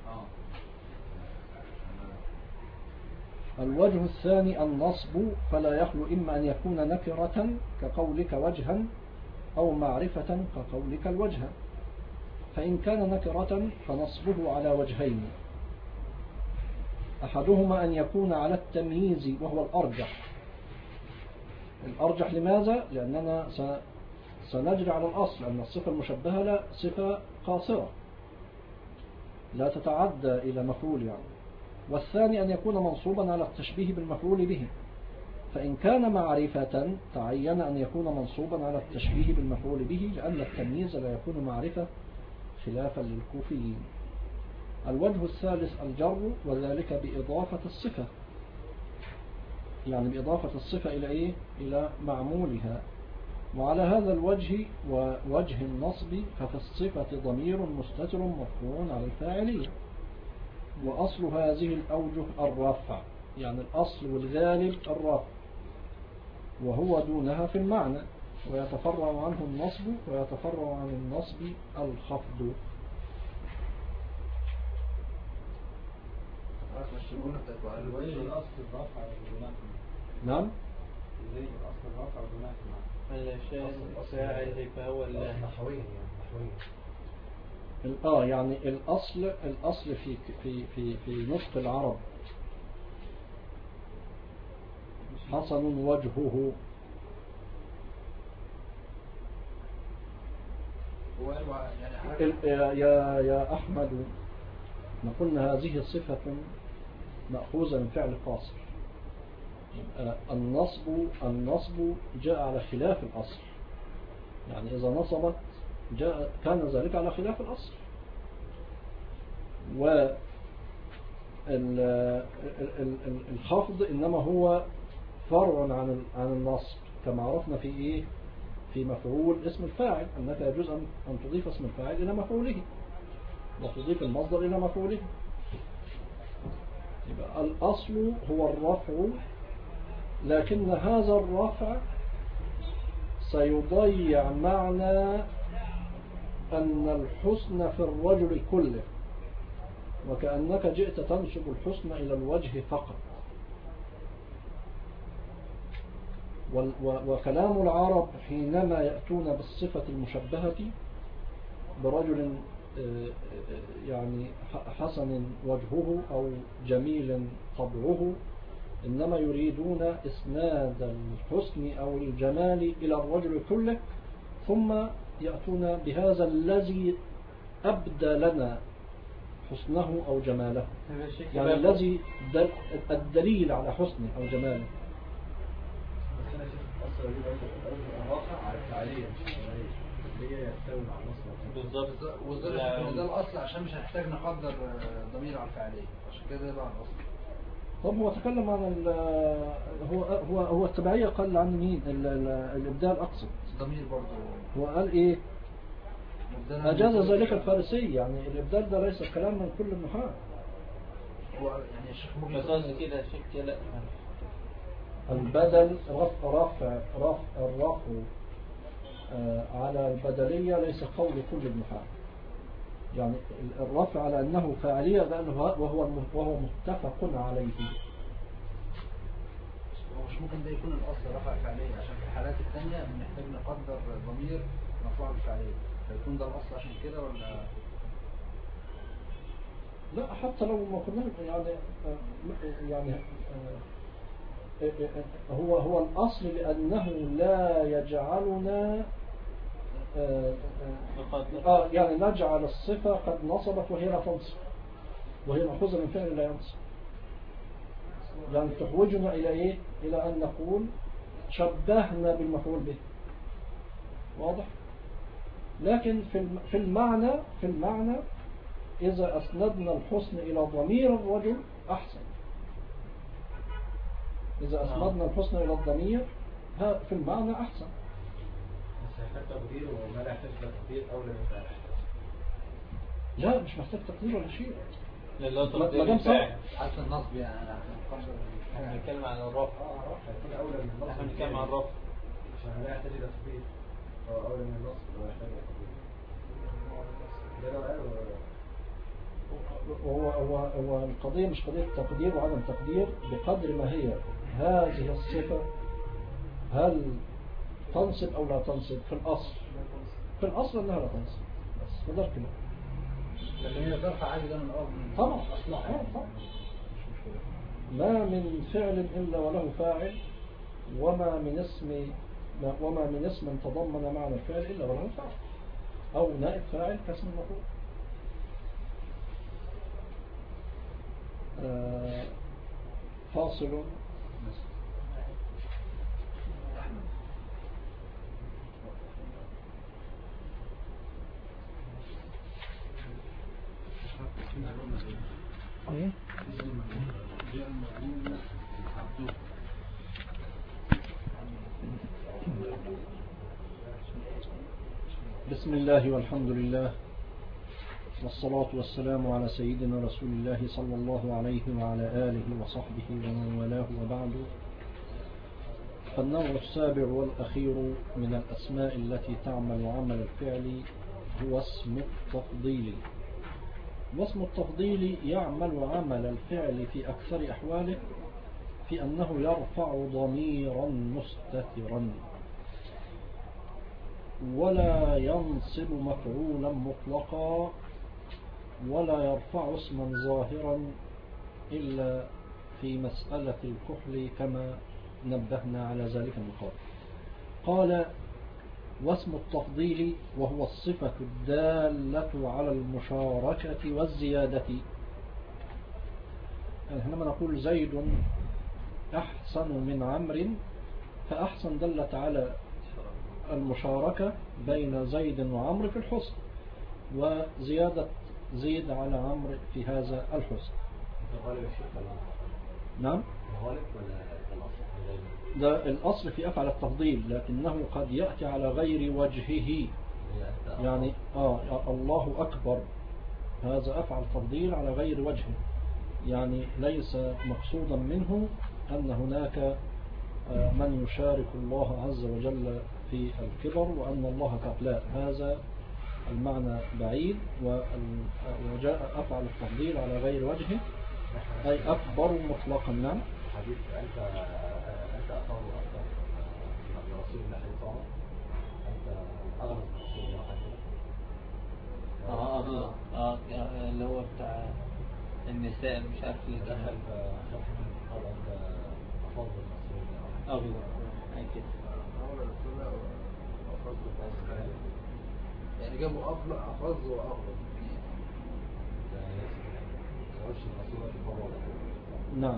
A: الوجه الثاني النصب، فلا يخلو إما أن يكون نكرة كقولك وجها، أو معرفة كقولك الوجه. فإن كان نكرة فنصبه على وجهين، أحدهما أن يكون على التمييز وهو الأرجح لماذا؟ لأننا سنجري على الأصل أن الصفة المشبهة لا صفة قاصرة لا تتعدى إلى مفعول يعني. والثاني أن يكون منصوبا على التشبيه بالمفعول به، فإن كان معرفة تعين أن يكون منصوبا على التشبيه بالمفعول به، لأن التمييز لا يكون معرفة خلافا للكوفيين. الوجه الثالث الجر، وذلك بإضافة الصفة، يعني بإضافة الصفة إلى إيه؟ إلى معمولها. وعلى هذا الوجه ووجه النصب ففي الصفة ضمير مستتر مرفوع على الفاعلية، وأصل هذه الأوجه الرفع، يعني الأصل والغالب الرفع، وهو دونها في المعنى، ويتفرع عنه النصب، ويتفرع عن النصب الخفض.
E: زي الأصل الرفع والبناء.
A: نعم.
E: زي الأصل الرفع والبناء.
D: علشان فاعل فهو
E: نحويا
A: يعني الأصل في نطق العرب حسن وجهه. يا أحمد، نقولنا هذه صفة مأخوذة من فعل قاصر. النصب جاء على خلاف الأصل، يعني إذا نصبت كان ذلك على خلاف الأصل. الخفض إنما هو فرع عن النصب كما عرفنا في إيه؟ في مفعول اسم الفاعل، أنك يجوز أن تضيف اسم الفاعل إلى مفعوله وتضيف المصدر إلى مفعوله. يبقى الأصل هو الرفع، لكن هذا الرفع سيضيع معنى أن الحسن في الرجل كله، وكأنك جئت تنسب الحسن إلى الوجه فقط. وكلام العرب حينما يأتون بالصفة المشبهة برجل يعني حسن وجهه أو جميل طبعه، إنما يريدون إسناد الحسن أو الجمال إلى الرجل كله، ثم يأتون بهذا الذي أبدى لنا حسنه أو جماله، يعني الذي الدليل على حسنه أو جماله.
E: بس أنا شفت أصلا الواقع على التعليم اللي هي يستوي مع النص
D: بالظبط.
C: وده الأصل عشان مش هنحتاج نقدر ضمير على الفعلية، عشان كده بقى الأصل.
A: طب هو تكلم عن هو التبعية، قال عن مين؟ الإبدال أقصد
C: ضمير برضه.
A: هو قال إيه؟ أجاز ذلك الفارسي، يعني الإبدال ده ليس كلام من كل النحاة.
C: هو يعني الشيخ ممكن
D: بس قصدي كده شيخ كده
A: البدل رفع الرفع على البدلية ليس قول كل النحاة، يعني الرفع على أنه فاعلية وهو متفق عليه.
C: مش ممكن ده يكون الأصل رفع فعلية، عشان في الحالات الثانية بنحتاج نقدر ضمير مرفوع بالفعلية، فيكون ده الأصل عشان كده ولا؟
A: لا، حتى لو ما كنا يعني هو الأصل لأنه لا يجعلنا يعني نجعل الصفة قد نصبت وهي لا تنصب، وهي مأخوذة من فعل لا ينصب، يعني تحوجنا إلى إيه؟ إلى أن نقول شبهنا بالمفعول به. واضح؟ لكن في المعنى إذا أسندنا الحسن إلى ضمير الرجل أحسن. إذا أسندنا الحسن إلى الضمير في المعنى أحسن.
E: بس هيحتاج تقدير وما لا يحتاج تقدير أولى من ذلك.
A: لا، مش محتاج تقدير ولا شيء.
D: لا تقدير فاعل
C: حتى النصب يعني
D: احنا بنتكلم عن الرفع.
E: الرفع هيكون أولى من النصب.
D: احنا بنتكلم عن الرفع
E: عشان لا يحتاج إلى تقدير، هو أولى من النصب ولا يحتاج إلى تقدير. ده لو قال
A: هو القضية مش قضية تقدير وعدم تقدير، بقدر ما هي هذه الصفة هل تنصب أو لا تنصب. في الأصل أنها لا تنصب، بس مدار كده.
C: لكن هي ظرف عادي ده من الأرض
A: طبعا طبعا. ما من فعل إلا وله فاعل، وما من اسم تضمن معنى الفعل إلا وله فاعل أو نائب فاعل كاسم المفعول. فاصل. بسم الله والحمد لله والصلاة والسلام على سيدنا رسول الله صلى الله عليه وعلى آله وصحبه ومن والاه، وبعد. فالنوع السابع والأخير من الأسماء التي تعمل عمل الفعل هو اسم التفضيل. واسم التفضيل يعمل عمل الفعل في أكثر أحواله في أنه يرفع ضميرا مستترا، ولا ينصب مفعولا مطلقا، ولا يرفع اسما ظاهرا إلا في مسألة الكحل كما نبهنا على ذلك من قبل. قال: واسم التفضيل وهو الصفة الدالة على المشاركة والزيادة. يعني حينما نقول زيد أحسن من عمرو، فأحسن دلت على المشاركة بين زيد وعمرو في الحسن، وزيادة زيد على عمرو في هذا الحسن.
E: الغالب الشيخ ولا
A: نعم،
E: الغالب ولا الأصل؟
A: ده الأصل في أفعل التفضيل، لكنه قد يأتي على غير وجهه. يعني الله أكبر، هذا أفعل تفضيل على غير وجهه، يعني ليس مقصودا منه أن هناك من يشارك الله عز وجل في الكبر وأن الله كفلاء، هذا المعنى بعيد. وجاء أفعل التفضيل على غير وجهه أي أكبر مطلقا. نعم.
E: حديث أنت أفضل من رسول الله صلى الله عليه وسلم، أنت أغلب من رسول الله عليه
D: اللي هو بتاع النساء مش عارف اللي
E: دخل قال أنت أفضل من رسول الله
D: أغلب أي كده.
C: يعني جابوا أفضل وأفضل.
A: نعم.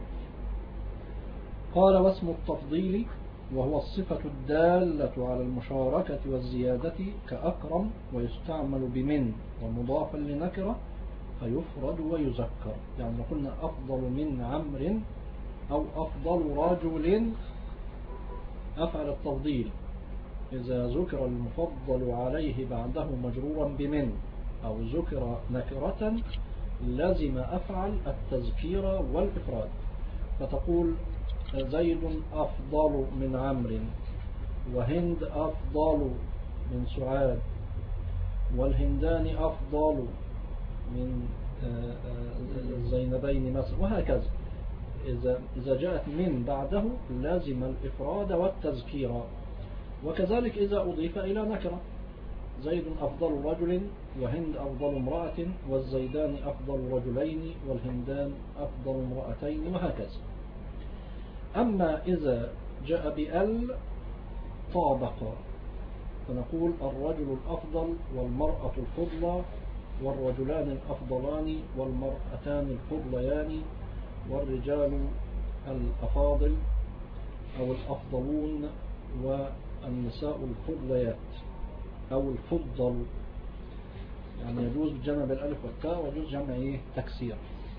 A: قال واسم التفضيل وهو الصفة الدالة على المشاركة والزيادة كأكرم، ويستعمل بمن ومضافا لنكرة فيفرد ويذكر. يعني قلنا أفضل من عمرو أو أفضل رجل، أفعل التفضيل إذا ذكر المفضل عليه بعده مجرورا بمن أو ذكر نكرة لازم أفعل التذكير والإفراد، فتقول زيد أفضل من عمرو، وهند أفضل من سعاد، والهندان أفضل من الزينبين مثلا، وهكذا. إذا جاءت من بعده لازم الإفراد والتذكير. وكذلك إذا أضيف إلى نكرة، زيد أفضل رجل، وهند أفضل امرأة، والزيدان أفضل رجلين، والهندان أفضل امرأتين، وهكذا. أما إذا جاء بأل طابق، فنقول الرجل الأفضل والمرأة الفضلى، والرجلان الأفضلان والمرأتان الفضليان، والرجال الأفاضل أو الأفضلون، والنساء الفضليات أو الفضل. يعني يجوز جمع بالألف والتاء ويجوز جمع تكسير.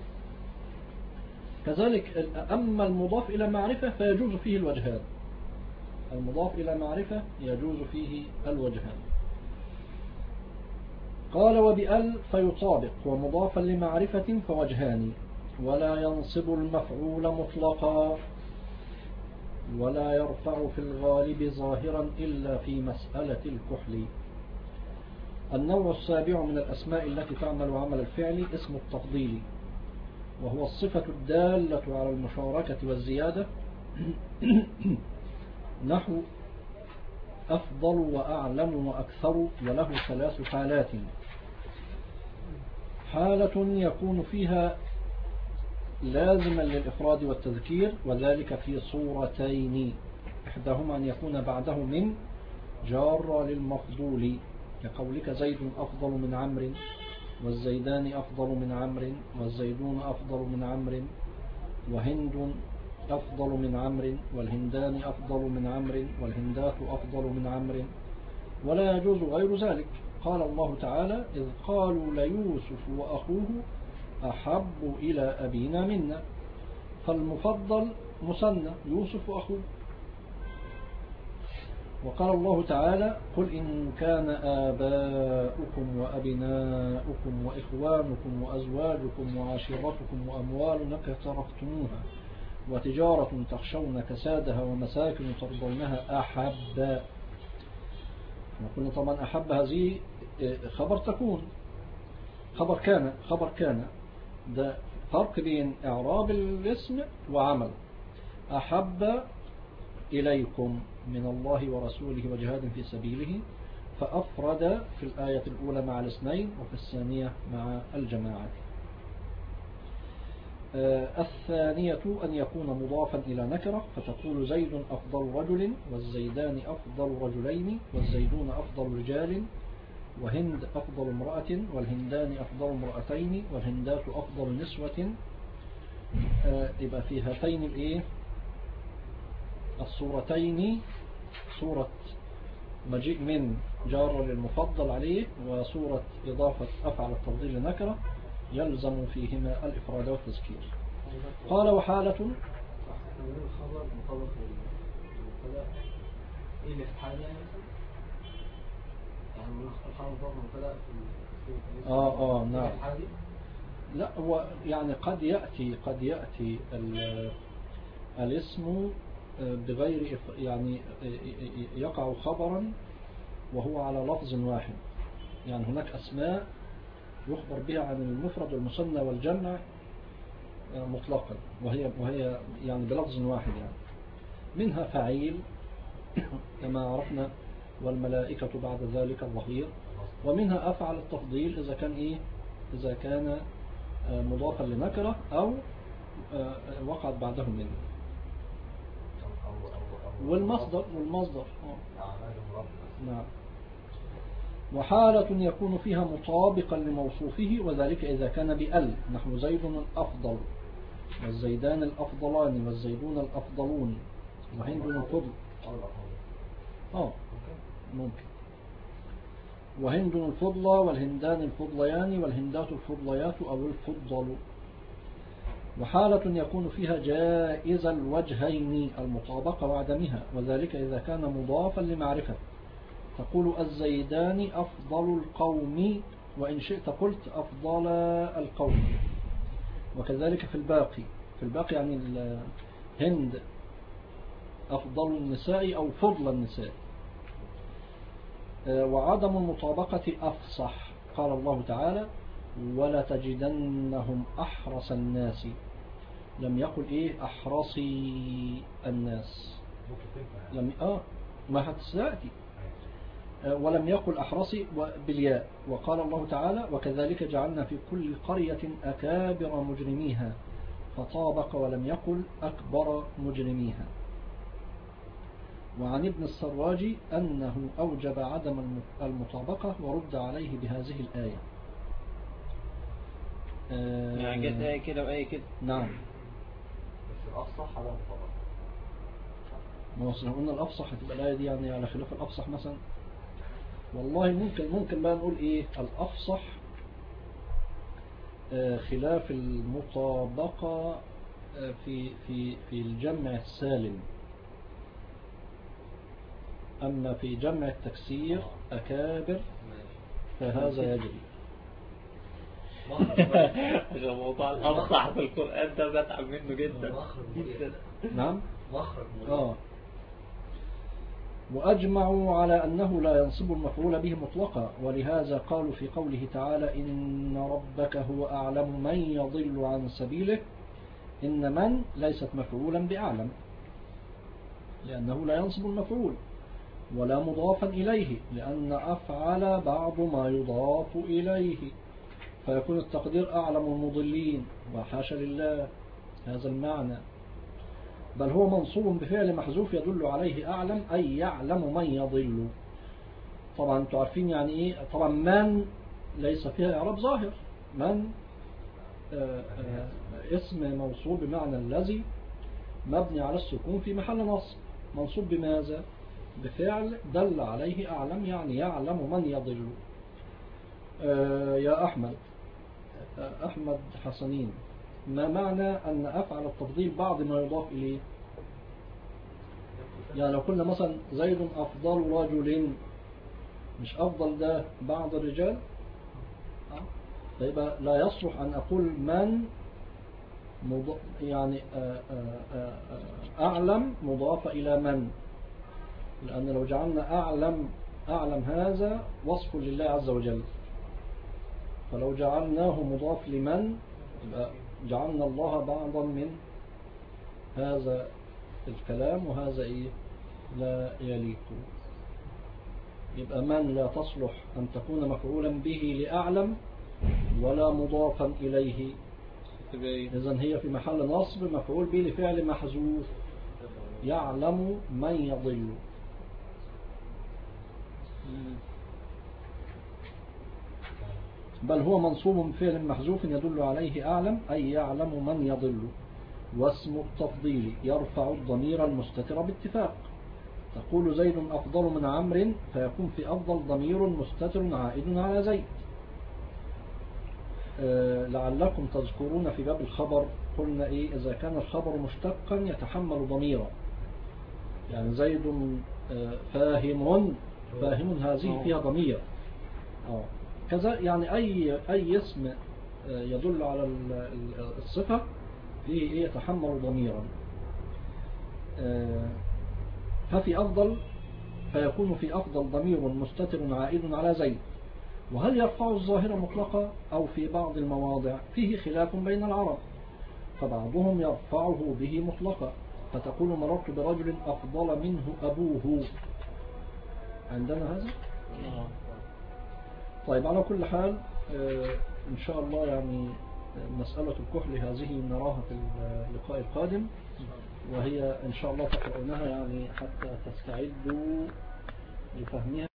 A: كذلك أما المضاف إلى معرفة فيجوز فيه الوجهان. المضاف إلى معرفة يجوز فيه الوجهان. قال وبأل فيطابق، ومضافا لمعرفة فوجهان، ولا ينصب المفعول مطلقا، ولا يرفع في الغالب ظاهرا إلا في مسألة الكحل. النوع السابع من الأسماء التي تعمل عمل الفعل اسم التفضيل، وهو الصفة الدالة على المشاركة والزيادة نحو أفضل وأعلم وأكثر، وله ثلاث حالات: حالة يكون فيها لازما للإفراد والتذكير، وذلك في صورتين: إحداهما أن يكون بعده من جار للمفضول، كقولك زيد أفضل من عمرو، والزيدان أفضل من عمرو، والزيدون أفضل من عمرو، وهند أفضل من عمرو، والهندان أفضل من عمرو، والهندات أفضل من عمرو. ولا يجوز غير ذلك. قال الله تعالى: إذ قالوا ليوسف وأخوه أحب إلى أبينا منا، فالمفضل مثنى يوسف وأخوه. وقال الله تعالى: قل إن كان آباؤكم وأبناؤكم وإخوانكم وأزواجكم وعشيرتكم وأموال اقترفتموها وتجارة تخشون كسادها ومساكن ترضونها أحب. وقلنا طبعا أحب هذه خبر تكون، خبر كان ده فرق بين إعراب الاسم وعمل. أحب إليكم من الله ورسوله وجهاد في سبيله، فأفرد في الآية الأولى مع الاثنين وفي الثانية مع الجماعة. الثانية أن يكون مضافا إلى نكرة، فتقول زيد أفضل رجل، والزيدان أفضل رجلين، والزيدون أفضل رجال، وهند أفضل امرأة، والهندان أفضل امرأتين، والهندات أفضل نسوة. يبقى في هاتين الصورتين صورة مجيء من جار للمفضل عليه، وصورة إضافة أفعل التفضيل لنكرة، يلزم فيهما الإفراد والتذكير. قال وحالة
E: الخبر مطابق للمبتدا ايه اللي في حال يعني مثلا الخبر مطابق للمبتدا في
A: نعم.
E: الحالة دي
A: لا هو يعني قد يأتي الاسم بغير يعني يقع خبرا وهو على لفظ واحد. يعني هناك أسماء يخبر بها عن المفرد والمثنى والجمع مطلقا وهي يعني بلفظ واحد يعني. منها فعيل كما عرفنا والملائكة بعد ذلك الظهير. ومنها أفعل التفضيل إذا كان مضافا لنكرة أو وقعت بعده منه. والمصدر نعم. وحالة يكون فيها مطابقا لموصوفه وذلك إذا كان بأل نحو زيد الأفضل والزيدان الأفضلان والزيدون الأفضلون وهند الفضل. ممكن وهند الفضلى والهندان الفضليان والهندات الفضليات أو الفضل. وحالة يكون فيها جائز الوجهين المطابقة وعدمها وذلك إذا كان مضافا لمعرفة تقول الزيدان أفضل القوم وإن شئت قلت أفضل القوم. وكذلك في الباقي يعني الهند أفضل النساء أو فضل النساء. وعدم المطابقة أفصح قال الله تعالى ولا تجدنهم أحرص الناس لم يقل أحرصي الناس ما هتسأتي ولم يقل أحرصي بالياء. وقال الله تعالى وكذلك جعلنا في كل قرية أكابر مجرميها فطابق ولم يقل أكبر مجرميها. وعن ابن السراج أنه أوجب عدم المطابقة ورد عليه بهذه الآية.
D: يعني جت آية كده وآية كده.
A: نعم.
E: بس الأفصح على المطابقة.
A: ما وصلنا قلنا الأفصح هتبقى الآية دي يعني على خلاف الأفصح مثلا. والله ممكن بقى نقول الأفصح خلاف المطابقة في الجمع السالم. أما في جمع التكسير أكابر فهذا يجري.
D: عشان موضوع الأفصح في القرآن ده بتعب منه جدا.
A: نعم. وأجمعوا على أنه لا ينصب المفعول به مطلقا ولهذا قالوا في قوله تعالى إن ربك هو أعلم من يضل عن سبيله إن من ليست مفعولا بأعلم لأنه لا ينصب المفعول ولا مضافا إليه لأن أفعل بعض ما يضاف إليه فيكون التقدير أعلم المضلين وحاشا لله هذا المعنى بل هو منصوب بفعل محذوف يدل عليه أعلم أي يعلم من يضل. طبعا انتوا عارفين يعني طبعا من ليس فيها إعراب ظاهر. من اسم موصول بمعنى الذي مبني على السكون في محل نصب منصوب بماذا بفعل دل عليه أعلم يعني يعلم من يضل. يا أحمد حسنين ما معنى أن أفعل التفضيل بعض ما يضاف إليه يعني لو قلنا مثلا زيد أفضل رجل مش أفضل ده بعض الرجال فيبقى لا يصلح أن أقول من يعني أعلم مضاف إلى من لأن لو جعلنا أعلم هذا وصف لله عز وجل فلو جعلناه مضاف لمن يبقى جعلنا الله بعضا من هذا الكلام وهذا لا يليق. يبقى من لا تصلح أن تكون مفعولا به لأعلم ولا مضافا إليه إذن هي في محل نصب مفعول به لفعل محذوف يعلم من يضل. بل هو منصوب بفعل محذوف يدل عليه أعلم أي يعلم من يضل. واسم التفضيل يرفع الضمير المستتر باتفاق تقول زيد أفضل من عمرو فيكون في أفضل ضمير مستتر عائد على زيد لعلكم تذكرون في باب الخبر قلنا إيه إذا كان الخبر مشتقا يتحمل ضميرا، يعني زيد فاهم هذه فيها ضمير. كذا يعني أي اسم يدل على الصفة فيه إيه يتحمل ضميرا. فيكون في أفضل ضمير مستتر عائد على زيد. وهل يرفع الظاهر مطلقا أو في بعض المواضع فيه خلاف بين العرب، فبعضهم يرفعه به مطلقا، فتقول مررت برجل أفضل منه أبوه. عندنا هذا؟ طيب على كل حال إن شاء الله يعني مسألة الكحل هذه نراها في اللقاء القادم، وهي إن شاء الله تقرؤونها يعني حتى تستعدوا لفهمها.